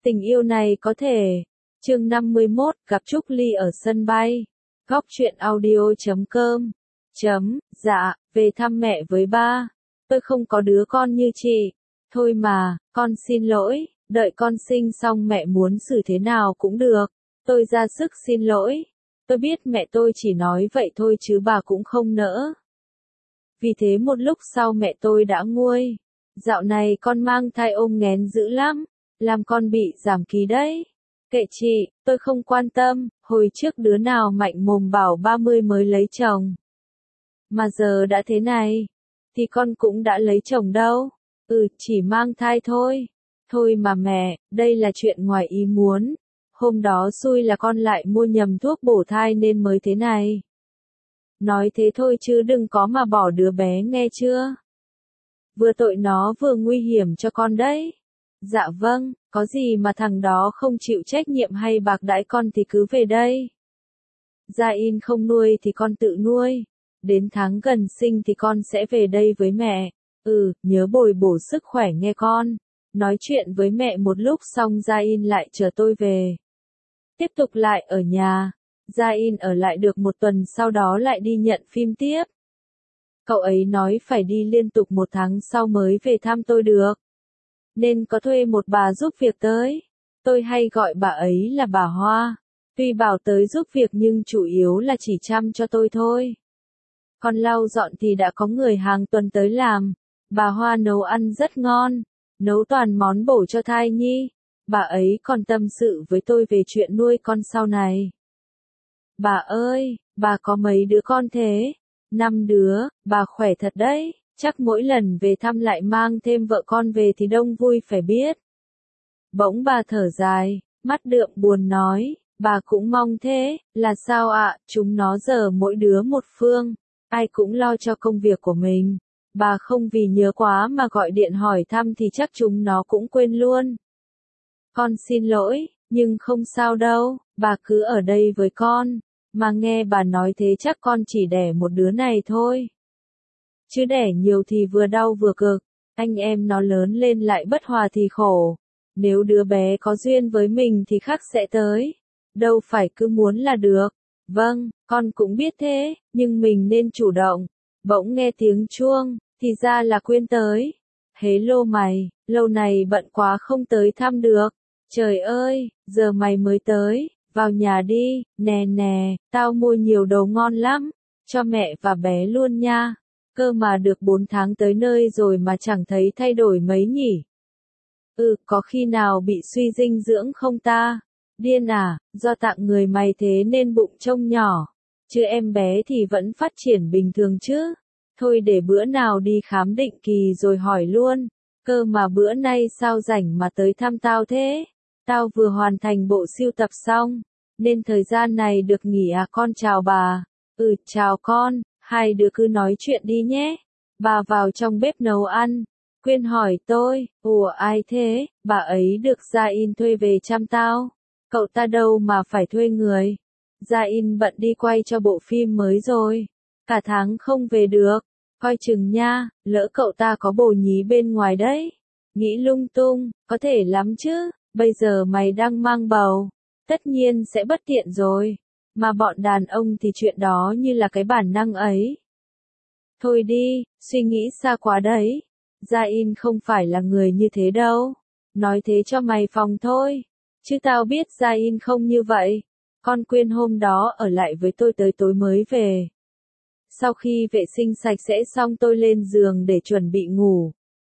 Tình yêu này có thể. Chương 51, gặp Trúc Ly ở sân bay. Góc truyện audio.com. Dạ, về thăm mẹ với ba. Tôi không có đứa con như chị. Thôi mà, con xin lỗi, đợi con sinh xong mẹ muốn xử thế nào cũng được. Tôi ra sức xin lỗi. Tôi biết mẹ tôi chỉ nói vậy thôi chứ bà cũng không nỡ. Vì thế một lúc sau mẹ tôi đã nguôi. Dạo này con mang thai ôm nghén dữ lắm, làm con bị giảm ký đấy. Kệ chị, tôi không quan tâm, hồi trước đứa nào mạnh mồm bảo 30 mới lấy chồng. Mà giờ đã thế này, thì con cũng đã lấy chồng đâu. Chỉ mang thai thôi. Thôi mà mẹ, đây là chuyện ngoài ý muốn. Hôm đó xui là con lại mua nhầm thuốc bổ thai nên mới thế này. Nói thế thôi chứ đừng có mà bỏ đứa bé nghe chưa? Vừa tội nó vừa nguy hiểm cho con đấy. Dạ vâng, có gì mà thằng đó không chịu trách nhiệm hay bạc đãi con thì cứ về đây. Gia In không nuôi thì con tự nuôi. Đến tháng gần sinh thì con sẽ về đây với mẹ. Nhớ bồi bổ sức khỏe nghe con. Nói chuyện với mẹ một lúc xong Gia In lại chờ tôi về. Tiếp tục lại ở nhà. Gia In ở lại được một tuần sau đó lại đi nhận phim tiếp. Cậu ấy nói phải đi liên tục 1 tháng sau mới về thăm tôi được. Nên có thuê một bà giúp việc tới. Tôi hay gọi bà ấy là bà Hoa. Tuy bảo tới giúp việc nhưng chủ yếu là chỉ chăm cho tôi thôi. Còn lau dọn thì đã có người hàng tuần tới làm. Bà Hoa nấu ăn rất ngon. Nấu toàn món bổ cho thai nhi. Bà ấy còn tâm sự với tôi về chuyện nuôi con sau này. Bà ơi, bà có mấy đứa con thế? 5 đứa, bà khỏe thật đấy. Chắc mỗi lần về thăm lại mang thêm vợ con về thì đông vui phải biết. Bỗng bà thở dài, mắt đượm buồn nói, bà cũng mong thế, là sao ạ, chúng nó giờ mỗi đứa một phương, ai cũng lo cho công việc của mình. Bà không vì nhớ quá mà gọi điện hỏi thăm thì chắc chúng nó cũng quên luôn. Con xin lỗi, nhưng không sao đâu, bà cứ ở đây với con, mà nghe bà nói thế chắc con chỉ đẻ một đứa này thôi. Chứ đẻ nhiều thì vừa đau vừa cực, anh em nó lớn lên lại bất hòa thì khổ. Nếu đứa bé có duyên với mình thì khắc sẽ tới. Đâu phải cứ muốn là được. Vâng, con cũng biết thế, nhưng mình nên chủ động. Bỗng nghe tiếng chuông, thì ra là Quyên tới. Hello mày, lâu này bận quá không tới thăm được. Trời ơi, giờ mày mới tới, vào nhà đi, nè nè, tao mua nhiều đồ ngon lắm, cho mẹ và bé luôn nha. Cơ mà được 4 tháng tới nơi rồi mà chẳng thấy thay đổi mấy nhỉ. Có khi nào bị suy dinh dưỡng không ta? Điên à, do tặng người mày thế nên bụng trông nhỏ. Chứ em bé thì vẫn phát triển bình thường chứ. Thôi để bữa nào đi khám định kỳ rồi hỏi luôn. Cơ mà bữa nay sao rảnh mà tới thăm tao thế? Tao vừa hoàn thành bộ sưu tập xong, nên thời gian này được nghỉ à con chào bà. Chào con. Hai đứa cứ nói chuyện đi nhé. Bà vào trong bếp nấu ăn. Quyên hỏi tôi, ủa ai thế, bà ấy được Gia In thuê về chăm tao. Cậu ta đâu mà phải thuê người. Gia In bận đi quay cho bộ phim mới rồi. Cả tháng không về được. Coi chừng nha, lỡ cậu ta có bồ nhí bên ngoài đấy. Nghĩ lung tung, có thể lắm chứ, bây giờ mày đang mang bầu. Tất nhiên sẽ bất tiện rồi. Mà bọn đàn ông thì chuyện đó như là cái bản năng ấy. Thôi đi, suy nghĩ xa quá đấy. Gia In không phải là người như thế đâu. Nói thế cho mày phòng thôi. Chứ tao biết Gia In không như vậy. Con Quyên hôm đó ở lại với tôi tới tối mới về. Sau khi vệ sinh sạch sẽ xong tôi lên giường để chuẩn bị ngủ.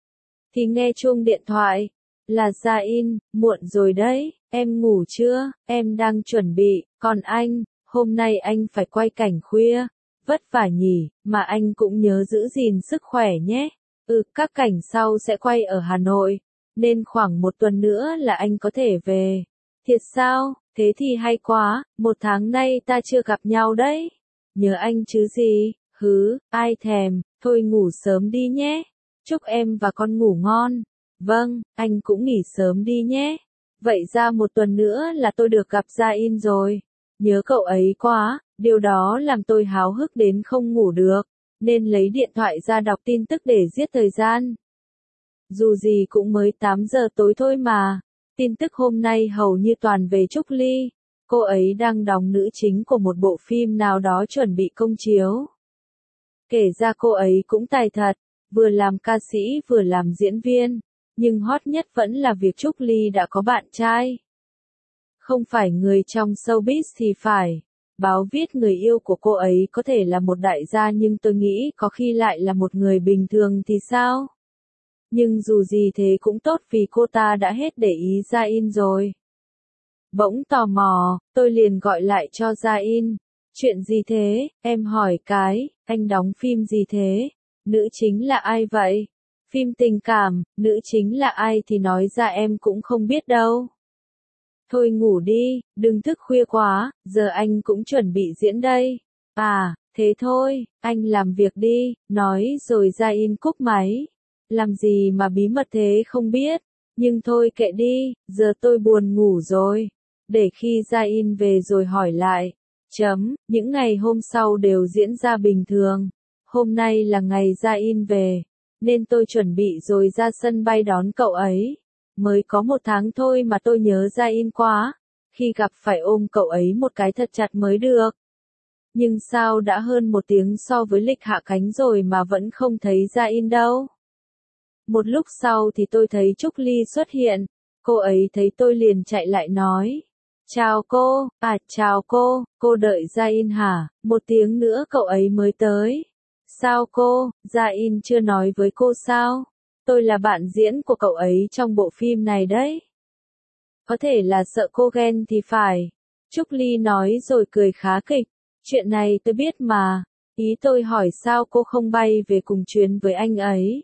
Thì nghe chuông điện thoại. Là Gia In, muộn rồi đấy, em ngủ chưa, em đang chuẩn bị, còn anh, hôm nay anh phải quay cảnh khuya, vất vả nhỉ, mà anh cũng nhớ giữ gìn sức khỏe nhé. Các cảnh sau sẽ quay ở Hà Nội, nên khoảng 1 tuần nữa là anh có thể về. Thiệt sao, thế thì hay quá, 1 tháng nay ta chưa gặp nhau đấy. Nhớ anh chứ gì, ai thèm, thôi ngủ sớm đi nhé. Chúc em và con ngủ ngon. Vâng, anh cũng nghỉ sớm đi nhé. Vậy ra 1 tuần nữa là tôi được gặp Gia In rồi. Nhớ cậu ấy quá, điều đó làm tôi háo hức đến không ngủ được, nên lấy điện thoại ra đọc tin tức để giết thời gian. Dù gì cũng mới 8 giờ tối thôi mà. Tin tức hôm nay hầu như toàn về Trúc Ly. Cô ấy đang đóng nữ chính của một bộ phim nào đó chuẩn bị công chiếu. Kể ra cô ấy cũng tài thật, vừa làm ca sĩ vừa làm diễn viên, nhưng hot nhất vẫn là việc Trúc Ly đã có bạn trai. Không phải người trong showbiz thì phải. Báo viết người yêu của cô ấy có thể là một đại gia nhưng tôi nghĩ có khi lại là một người bình thường thì sao? Nhưng dù gì thế cũng tốt vì cô ta đã hết để ý Jain rồi. Bỗng tò mò, tôi liền gọi lại cho Jain. Chuyện gì thế? Em hỏi cái, anh đóng phim gì thế? Nữ chính là ai vậy? Phim tình cảm, nữ chính là ai thì nói ra em cũng không biết đâu. Thôi ngủ đi, đừng thức khuya quá, giờ anh cũng chuẩn bị diễn đây. À, thế thôi, anh làm việc đi, nói rồi Jain cúp máy. Làm gì mà bí mật thế không biết, nhưng thôi kệ đi, giờ tôi buồn ngủ rồi. Để khi Jain về rồi hỏi lại. Những ngày hôm sau đều diễn ra bình thường. Hôm nay là ngày Jain về, nên tôi chuẩn bị rồi ra sân bay đón cậu ấy. Mới có 1 tháng thôi mà tôi nhớ Jain quá. Khi gặp phải ôm cậu ấy một cái thật chặt mới được. Nhưng sao đã hơn 1 tiếng so với lịch hạ cánh rồi mà vẫn không thấy Jain đâu. Một lúc sau thì tôi thấy Trúc Ly xuất hiện. Cô ấy thấy tôi liền chạy lại nói. Chào cô, chào cô đợi Jain hả? 1 tiếng nữa cậu ấy mới tới. Sao cô, Jain chưa nói với cô sao? Tôi là bạn diễn của cậu ấy trong bộ phim này đấy. Có thể là sợ cô ghen thì phải. Trúc Ly nói rồi cười khá kịch. Chuyện này tôi biết mà. Ý tôi hỏi sao cô không bay về cùng chuyến với anh ấy.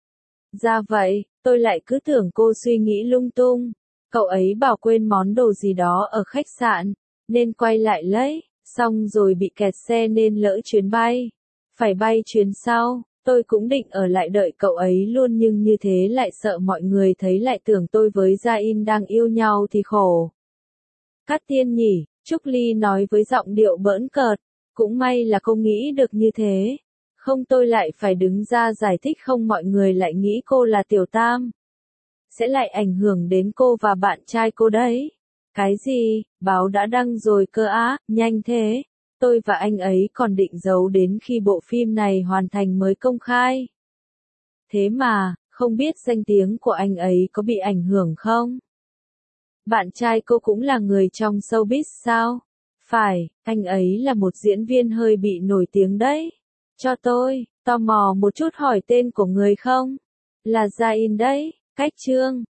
Ra vậy, tôi lại cứ tưởng cô suy nghĩ lung tung. Cậu ấy bảo quên món đồ gì đó ở khách sạn, nên quay lại lấy, xong rồi bị kẹt xe nên lỡ chuyến bay. Phải bay chuyến sau, tôi cũng định ở lại đợi cậu ấy luôn nhưng như thế lại sợ mọi người thấy lại tưởng tôi với Jain đang yêu nhau thì khổ. Cát Tiên nhỉ, Trúc Ly nói với giọng điệu bỡn cợt, cũng may là cô nghĩ được như thế. Không tôi lại phải đứng ra giải thích không mọi người lại nghĩ cô là tiểu tam. Sẽ lại ảnh hưởng đến cô và bạn trai cô đấy. Cái gì, báo đã đăng rồi cơ á, nhanh thế. Tôi và anh ấy còn định giấu đến khi bộ phim này hoàn thành mới công khai. Thế mà, không biết danh tiếng của anh ấy có bị ảnh hưởng không? Bạn trai cô cũng là người trong showbiz sao? Phải, anh ấy là một diễn viên hơi bị nổi tiếng đấy. Cho tôi, tò mò một chút hỏi tên của người không? Là Jain đấy, Cách Trương.